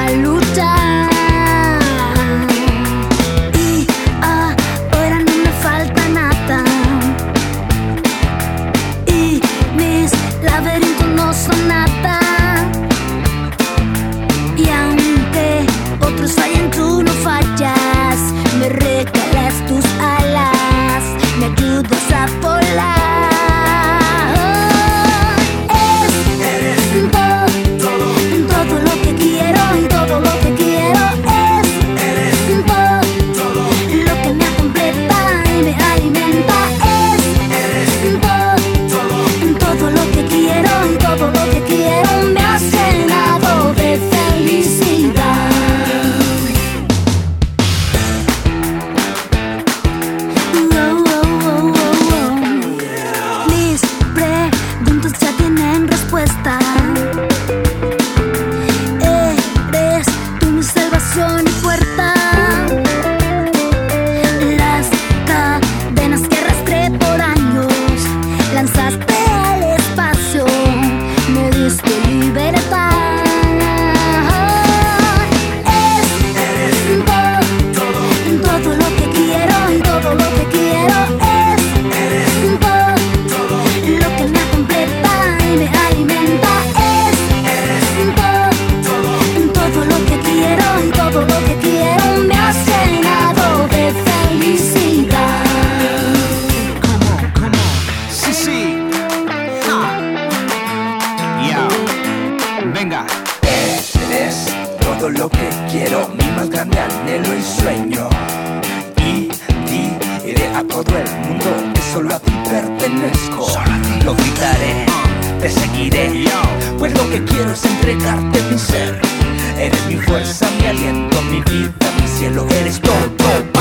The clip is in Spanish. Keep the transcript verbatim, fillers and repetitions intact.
a luchar. Y ahora no me falta nada, y mis laberintos no son nada. Y aunque otros fallan, tú no fallas. Me regalas tus alas, me ayudas a volar. Eres tú mi salvación y puerta. Las cadenas que arrastré por años lanzaste al espacio, me diste libertad. Es todo, todo lo que quiero y todo lo que quiero. Es todo lo que me completa y me alimenta. Todo lo que quiero me ha llenado de felicidad. Come on, come on. Sí, sí. Ah. Yeah. Venga. Eres todo lo que quiero, mi más grande anhelo y sueño. Y diré a todo el mundo que solo a ti pertenezco. Solo a ti. Lo gritaré, te seguiré, pues lo que quiero es entregarte mi ser. Eres mi fuerza, mi aliento, mi vida, mi cielo, eres todo.